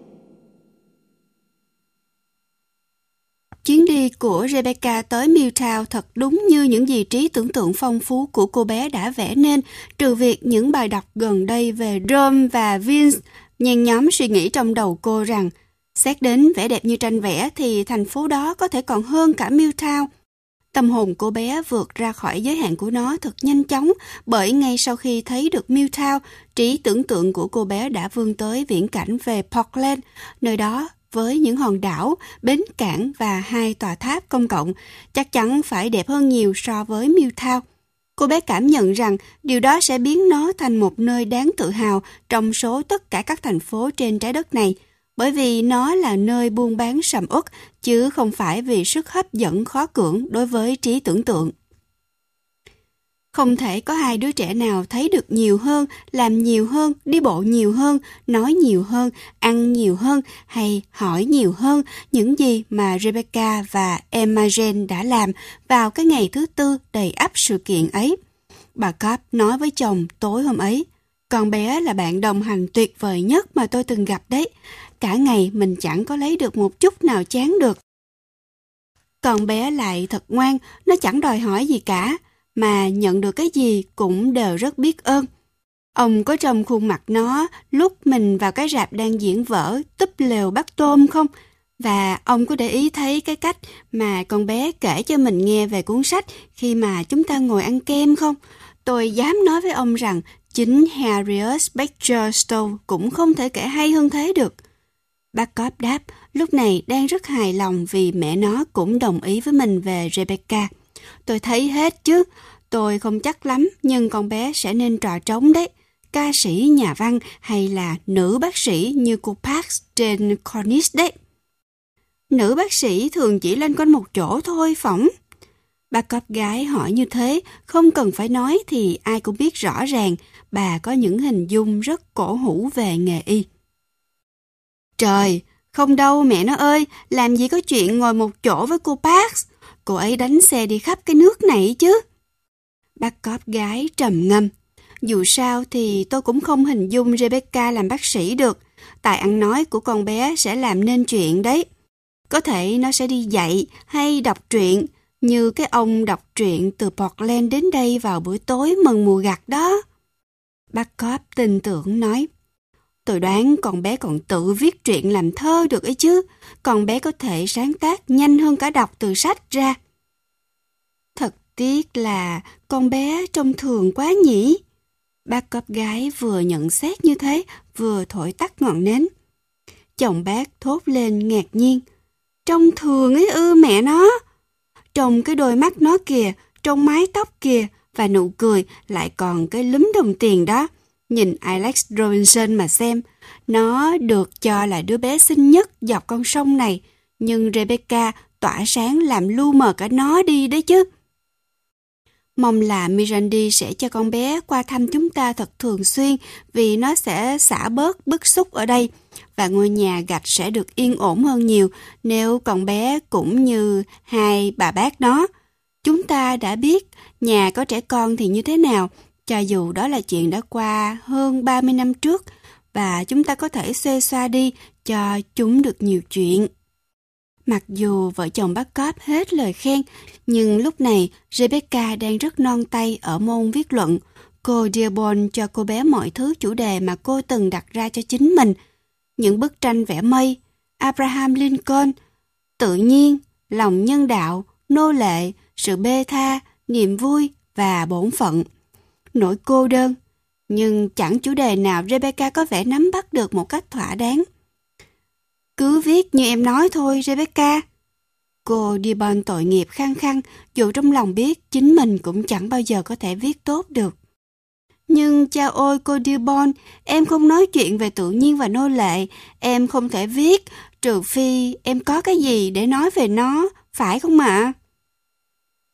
[SPEAKER 1] Chuyến đi của Rebecca tới Milltown thật đúng như những gì trí tưởng tượng phong phú của cô bé đã vẽ nên, trừ việc những bài đọc gần đây về Rome và Vince nhen nhóm suy nghĩ trong đầu cô rằng xét đến vẻ đẹp như tranh vẽ thì thành phố đó có thể còn hơn cả Milltown. Tâm hồn cô bé vượt ra khỏi giới hạn của nó thật nhanh chóng, bởi ngay sau khi thấy được Milltown, trí tưởng tượng của cô bé đã vươn tới viễn cảnh về Portland, nơi đó với những hòn đảo, bến cảng và hai tòa tháp công cộng, chắc chắn phải đẹp hơn nhiều so với Milltown. Cô bé cảm nhận rằng điều đó sẽ biến nó thành một nơi đáng tự hào trong số tất cả các thành phố trên trái đất này, bởi vì nó là nơi buôn bán sầm uất, chứ không phải vì sức hấp dẫn khó cưỡng đối với trí tưởng tượng. Không thể có hai đứa trẻ nào thấy được nhiều hơn, làm nhiều hơn, đi bộ nhiều hơn, nói nhiều hơn, ăn nhiều hơn hay hỏi nhiều hơn những gì mà Rebecca và Emma Jane đã làm vào cái ngày thứ tư đầy ắp sự kiện ấy. Bà Cobb nói với chồng tối hôm ấy, con bé là bạn đồng hành tuyệt vời nhất mà tôi từng gặp đấy. Cả ngày mình chẳng có lấy được một chút nào chán được. Con bé lại thật ngoan, nó chẳng đòi hỏi gì cả, mà nhận được cái gì cũng đều rất biết ơn. Ông có trong khuôn mặt nó lúc mình vào cái rạp đang diễn vở Túp lều bắt tôm không? Và ông có để ý thấy cái cách mà con bé kể cho mình nghe về cuốn sách khi mà chúng ta ngồi ăn kem không? Tôi dám nói với ông rằng chính Harriet Beecher Stowe cũng không thể kể hay hơn thế được. Bác Cobb đáp, lúc này đang rất hài lòng vì mẹ nó cũng đồng ý với mình về Rebecca. Tôi thấy hết chứ, tôi không chắc lắm, nhưng con bé sẽ nên trò trống đấy. Ca sĩ, nhà văn hay là nữ bác sĩ như cô Parks trên Cornish đấy. Nữ bác sĩ thường chỉ lên quanh một chỗ thôi, phỏng. Bác Cobb gái hỏi như thế, không cần phải nói thì ai cũng biết rõ ràng, bà có những hình dung rất cổ hủ về nghề y. Trời, không đâu mẹ nó ơi, làm gì có chuyện ngồi một chỗ với cô Parks. Cô ấy đánh xe đi khắp cái nước này chứ. Bác Cobb gái trầm ngâm. Dù sao thì tôi cũng không hình dung Rebecca làm bác sĩ được. Tài ăn nói của con bé sẽ làm nên chuyện đấy. Có thể nó sẽ đi dạy hay đọc truyện, như cái ông đọc truyện từ Portland đến đây vào buổi tối mừng mùa gặt đó. Bác Cobb tin tưởng nói. Tôi đoán con bé còn tự viết truyện làm thơ được ấy chứ. Con bé có thể sáng tác nhanh hơn cả đọc từ sách ra. Thật tiếc là con bé trông thường quá nhỉ. Bác Cobb gái vừa nhận xét như thế, vừa thổi tắt ngọn nến. Chồng bác thốt lên ngạc nhiên. Trông thường ấy ư mẹ nó. Trông cái đôi mắt nó kìa, trông mái tóc kìa, và nụ cười lại còn cái lúm đồng tiền đó. Nhìn Alex Robinson mà xem, nó được cho là đứa bé xinh nhất dọc con sông này, nhưng Rebecca tỏa sáng làm lu mờ cả nó đi đấy chứ. Mong là Mirandy sẽ cho con bé qua thăm chúng ta thật thường xuyên vì nó sẽ xả bớt bức xúc ở đây và ngôi nhà gạch sẽ được yên ổn hơn nhiều nếu con bé cũng như hai bà bác nó. Chúng ta đã biết nhà có trẻ con thì như thế nào, cho dù đó là chuyện đã qua hơn ba mươi năm trước và chúng ta có thể xuê xoa đi cho chúng được nhiều chuyện. Mặc dù vợ chồng bác Cobb hết lời khen, nhưng lúc này Rebecca đang rất non tay ở môn viết luận. Cô Dearborn cho cô bé mọi thứ chủ đề mà cô từng đặt ra cho chính mình. Những bức tranh vẽ mây, Abraham Lincoln, tự nhiên, lòng nhân đạo, nô lệ, sự bê tha, niềm vui và bổn phận. Nỗi cô đơn, nhưng chẳng chủ đề nào Rebecca có vẻ nắm bắt được một cách thỏa đáng. Cứ viết như em nói thôi, Rebecca. Cô Dearborn tội nghiệp khăng khăng, dù trong lòng biết chính mình cũng chẳng bao giờ có thể viết tốt được. Nhưng cha ôi cô Dearborn, em không nói chuyện về tự nhiên và nô lệ, em không thể viết, trừ phi em có cái gì để nói về nó, phải không ạ?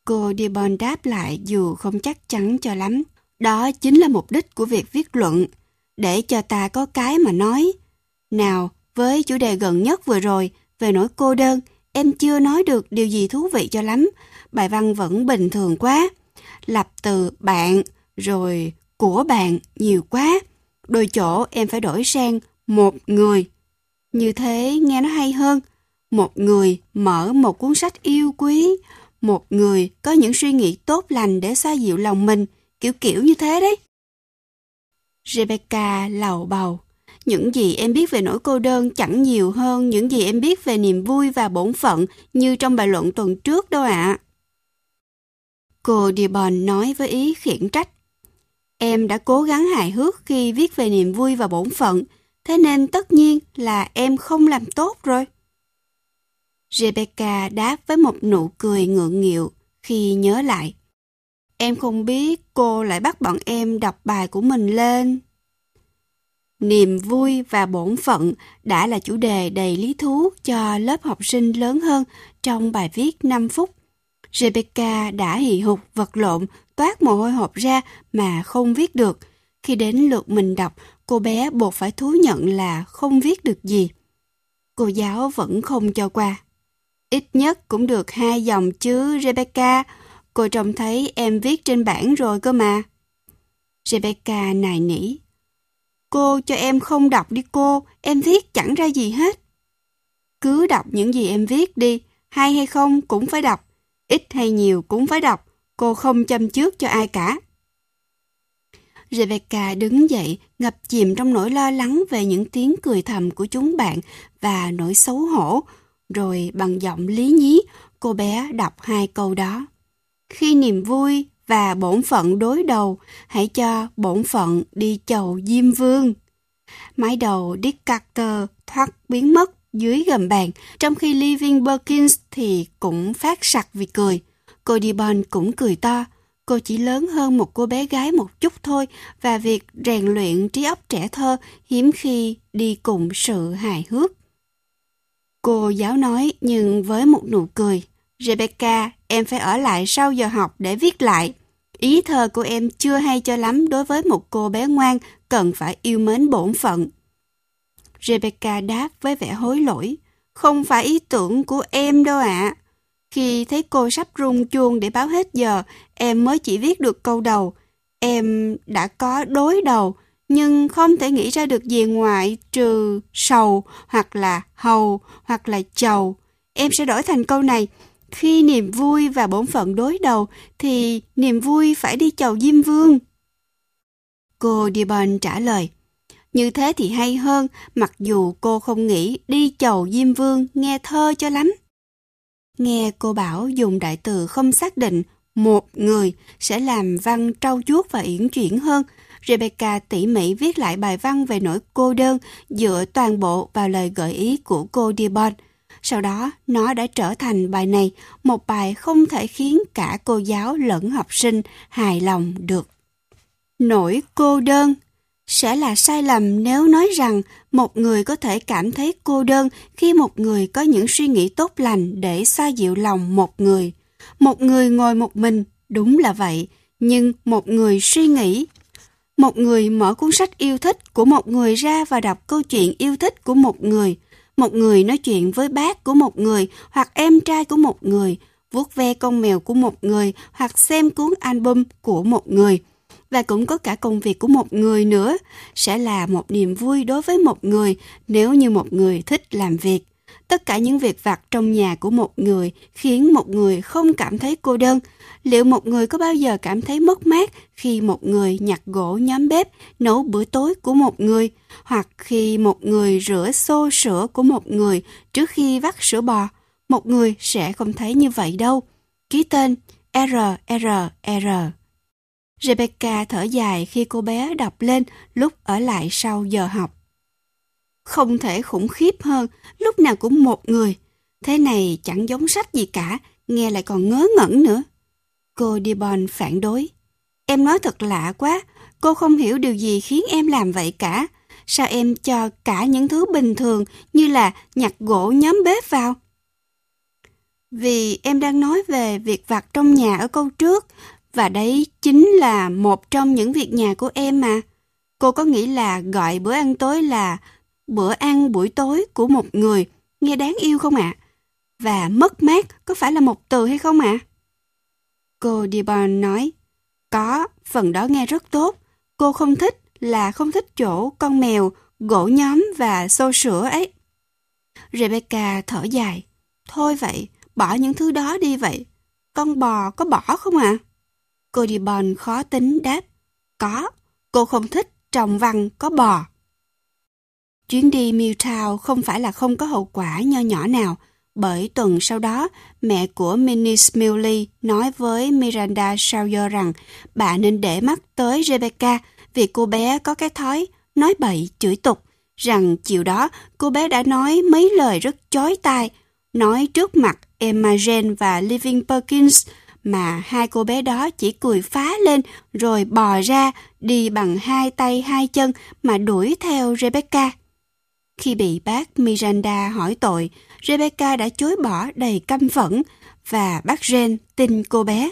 [SPEAKER 1] Cô Dearborn đáp lại dù không chắc chắn cho lắm. Đó chính là mục đích của việc viết luận, để cho ta có cái mà nói. Nào, với chủ đề gần nhất vừa rồi, về nỗi cô đơn, em chưa nói được điều gì thú vị cho lắm. Bài văn vẫn bình thường quá. Lập từ bạn, rồi của bạn nhiều quá. Đôi chỗ em phải đổi sang một người. Như thế nghe nó hay hơn. Một người mở một cuốn sách yêu quý. Một người có những suy nghĩ tốt lành để xoa dịu lòng mình. Kiểu kiểu như thế đấy. Rebecca lầu bầu. Những gì em biết về nỗi cô đơn chẳng nhiều hơn những gì em biết về niềm vui và bổn phận như trong bài luận tuần trước đâu ạ. À. Cô Dearborn nói với ý khiển trách. Em đã cố gắng hài hước khi viết về niềm vui và bổn phận, thế nên tất nhiên là em không làm tốt rồi. Rebecca đáp với một nụ cười ngượng nghịu khi nhớ lại. Em không biết cô lại bắt bọn em đọc bài của mình lên. Niềm vui và bổn phận đã là chủ đề đầy lý thú cho lớp học sinh lớn hơn trong bài viết năm phút. Rebecca đã hì hục vật lộn, toát mồ hôi hột ra mà không viết được. Khi đến lượt mình đọc, cô bé buộc phải thú nhận là không viết được gì. Cô giáo vẫn không cho qua. Ít nhất cũng được hai dòng chứ, Rebecca. Cô trông thấy em viết trên bảng rồi cơ mà. Rebecca nài nỉ. Cô cho em không đọc đi cô, em viết chẳng ra gì hết. Cứ đọc những gì em viết đi, hay hay không cũng phải đọc, ít hay nhiều cũng phải đọc, cô không châm chước cho ai cả. Rebecca đứng dậy, ngập chìm trong nỗi lo lắng về những tiếng cười thầm của chúng bạn và nỗi xấu hổ, rồi bằng giọng lý nhí, cô bé đọc hai câu đó. Khi niềm vui và bổn phận đối đầu, hãy cho bổn phận đi chầu Diêm Vương. Mái đầu Dick Carter thoát biến mất dưới gầm bàn, trong khi Living Perkins thì cũng phát sặc vì cười. Cô Dearborn cũng cười to. Cô chỉ lớn hơn một cô bé gái một chút thôi, và việc rèn luyện trí óc trẻ thơ hiếm khi đi cùng sự hài hước. Cô giáo nói nhưng với một nụ cười. Rebecca, em phải ở lại sau giờ học để viết lại. Ý thơ của em chưa hay cho lắm đối với một cô bé ngoan cần phải yêu mến bổn phận. Rebecca đáp với vẻ hối lỗi. Không phải ý tưởng của em đâu ạ. À. Khi thấy cô sắp rung chuông để báo hết giờ, em mới chỉ viết được câu đầu. Em đã có đối đầu, nhưng không thể nghĩ ra được gì ngoại trừ sầu, hoặc là hầu, hoặc là chầu. Em sẽ đổi thành câu này. Khi niềm vui và bổn phận đối đầu, thì niềm vui phải đi chầu Diêm Vương. Cô Dearborn trả lời. Như thế thì hay hơn, mặc dù cô không nghĩ đi chầu Diêm Vương nghe thơ cho lắm. Nghe cô bảo dùng đại từ không xác định, một người sẽ làm văn trau chuốt và uyển chuyển hơn. Rebecca tỉ mỉ viết lại bài văn về nỗi cô đơn dựa toàn bộ vào lời gợi ý của cô Dearborn. Sau đó, nó đã trở thành bài này, một bài không thể khiến cả cô giáo lẫn học sinh hài lòng được. Nỗi cô đơn. Sẽ là sai lầm nếu nói rằng một người có thể cảm thấy cô đơn khi một người có những suy nghĩ tốt lành để xoa dịu lòng một người. Một người ngồi một mình, đúng là vậy, nhưng một người suy nghĩ. Một người mở cuốn sách yêu thích của một người ra và đọc câu chuyện yêu thích của một người. Một người nói chuyện với bác của một người hoặc em trai của một người, vuốt ve con mèo của một người hoặc xem cuốn album của một người. Và cũng có cả công việc của một người nữa, sẽ là một niềm vui đối với một người nếu như một người thích làm việc. Tất cả những việc vặt trong nhà của một người khiến một người không cảm thấy cô đơn. Liệu một người có bao giờ cảm thấy mất mát khi một người nhặt gỗ nhóm bếp, nấu bữa tối của một người, hoặc khi một người rửa xô sữa của một người trước khi vắt sữa bò? Một người sẽ không thấy như vậy đâu. Ký tên rờ rờ rờ. Rebecca thở dài khi cô bé đọc lên lúc ở lại sau giờ học. Không thể khủng khiếp hơn, lúc nào cũng một người. Thế này chẳng giống sách gì cả, nghe lại còn ngớ ngẩn nữa. Cô Dearborn phản đối. Em nói thật lạ quá, cô không hiểu điều gì khiến em làm vậy cả. Sao em cho cả những thứ bình thường như là nhặt gỗ nhóm bếp vào? Vì em đang nói về việc vặt trong nhà ở câu trước, và đấy chính là một trong những việc nhà của em mà. Cô có nghĩ là gọi bữa ăn tối là bữa ăn buổi tối của một người nghe đáng yêu không ạ? À? Và mất mát có phải là một từ hay không ạ? À? Cô Dearborn nói, có, phần đó nghe rất tốt. Cô không thích là không thích chỗ con mèo, gỗ nhóm và xô sữa ấy. Rebecca thở dài. Thôi vậy, bỏ những thứ đó đi vậy. Con bò có bỏ không ạ? À? Cô Dearborn khó tính đáp. Có, cô không thích trồng văn có bò. Chuyến đi Milltown không phải là không có hậu quả nho nhỏ nào, bởi tuần sau đó, mẹ của Minnie Smiley nói với Miranda Sawyer rằng bà nên để mắt tới Rebecca vì cô bé có cái thói nói bậy chửi tục, rằng chiều đó cô bé đã nói mấy lời rất chói tai, nói trước mặt Emma Jane và Living Perkins, mà hai cô bé đó chỉ cười phá lên rồi bò ra đi bằng hai tay hai chân mà đuổi theo Rebecca. Khi bị bác Miranda hỏi tội, Rebecca đã chối bỏ đầy căm phẫn và bác Jane tin cô bé.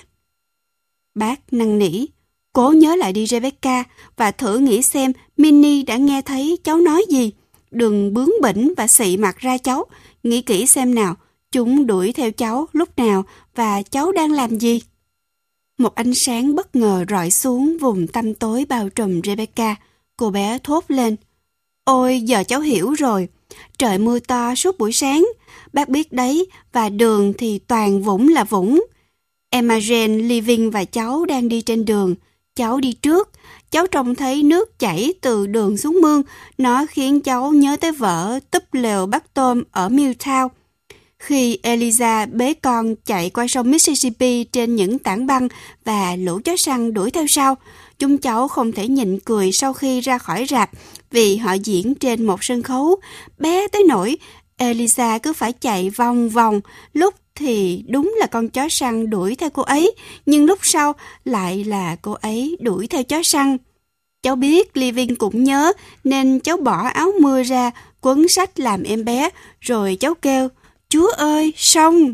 [SPEAKER 1] Bác năn nỉ, cố nhớ lại đi Rebecca và thử nghĩ xem Minnie đã nghe thấy cháu nói gì. Đừng bướng bỉnh và xị mặt ra cháu, nghĩ kỹ xem nào, chúng đuổi theo cháu lúc nào và cháu đang làm gì. Một ánh sáng bất ngờ rọi xuống vùng tăm tối bao trùm Rebecca. Cô bé thốt lên. Ôi, giờ cháu hiểu rồi. Trời mưa to suốt buổi sáng, bác biết đấy, và đường thì toàn vũng là vũng. Emma Jane, Living và cháu đang đi trên đường. Cháu đi trước. Cháu trông thấy nước chảy từ đường xuống mương. Nó khiến cháu nhớ tới vở Túp lều bắt tôm ở Milltown. Khi Eliza bế con chạy qua sông Mississippi trên những tảng băng và lũ chó săn đuổi theo sau, chúng cháu không thể nhịn cười sau khi ra khỏi rạp vì họ diễn trên một sân khấu bé tới nỗi Eliza cứ phải chạy vòng vòng, lúc thì đúng là con chó săn đuổi theo cô ấy, nhưng lúc sau lại là cô ấy đuổi theo chó săn. Cháu biết Living cũng nhớ nên cháu bỏ áo mưa ra, quấn sách làm em bé, rồi cháu kêu, Chúa ơi, sông!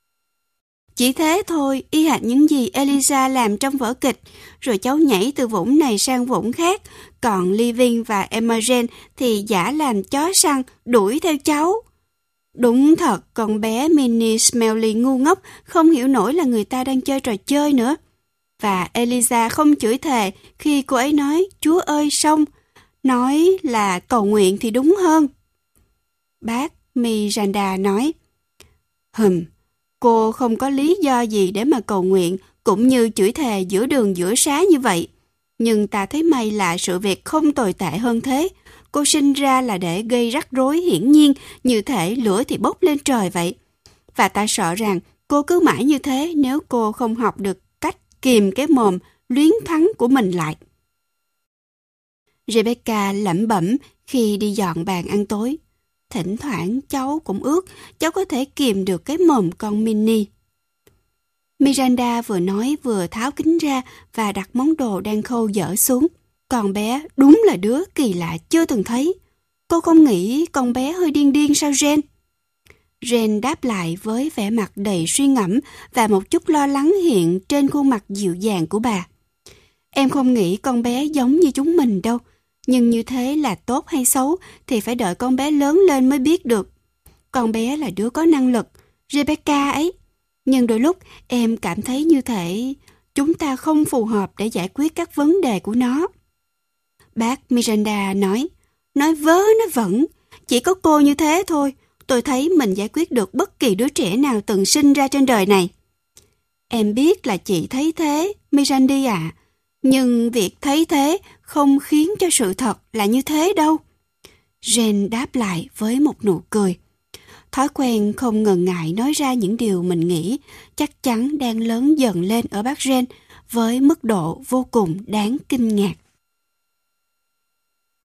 [SPEAKER 1] Chỉ thế thôi, y hệt những gì Eliza làm trong vở kịch, rồi cháu nhảy từ vũng này sang vũng khác, còn Living và Emma Jane thì giả làm chó săn đuổi theo cháu. Đúng thật, con bé Minnie Smiley ngu ngốc, không hiểu nổi là người ta đang chơi trò chơi nữa. Và Eliza không chửi thề khi cô ấy nói Chúa ơi sông, nói là cầu nguyện thì đúng hơn. Bác Miranda nói, Hừm, cô không có lý do gì để mà cầu nguyện cũng như chửi thề giữa đường giữa xá như vậy. Nhưng ta thấy may là sự việc không tồi tệ hơn thế. Cô sinh ra là để gây rắc rối hiển nhiên, như thể lửa thì bốc lên trời vậy. Và ta sợ rằng cô cứ mãi như thế nếu cô không học được cách kìm cái mồm luyến thắng của mình lại. Rebecca lẩm bẩm khi đi dọn bàn ăn tối. Thỉnh thoảng cháu cũng ước cháu có thể kìm được cái mồm con Minnie. Miranda vừa nói vừa tháo kính ra và đặt món đồ đang khâu dở xuống. Con bé đúng là đứa kỳ lạ chưa từng thấy. Cô không nghĩ con bé hơi điên điên sao Jane? Jane đáp lại với vẻ mặt đầy suy ngẫm và một chút lo lắng hiện trên khuôn mặt dịu dàng của bà. Em không nghĩ con bé giống như chúng mình đâu. Nhưng như thế là tốt hay xấu thì phải đợi con bé lớn lên mới biết được. Con bé là đứa có năng lực, Rebecca ấy. Nhưng đôi lúc em cảm thấy như thể chúng ta không phù hợp để giải quyết các vấn đề của nó. Bác Miranda nói, nói vớ nói vẩn, chỉ có cô như thế thôi. Tôi thấy mình giải quyết được bất kỳ đứa trẻ nào từng sinh ra trên đời này. Em biết là chị thấy thế, Miranda ạ. À. Nhưng việc thấy thế không khiến cho sự thật là như thế đâu. Jane đáp lại với một nụ cười. Thói quen không ngần ngại nói ra những điều mình nghĩ chắc chắn đang lớn dần lên ở bác Jane với mức độ vô cùng đáng kinh ngạc.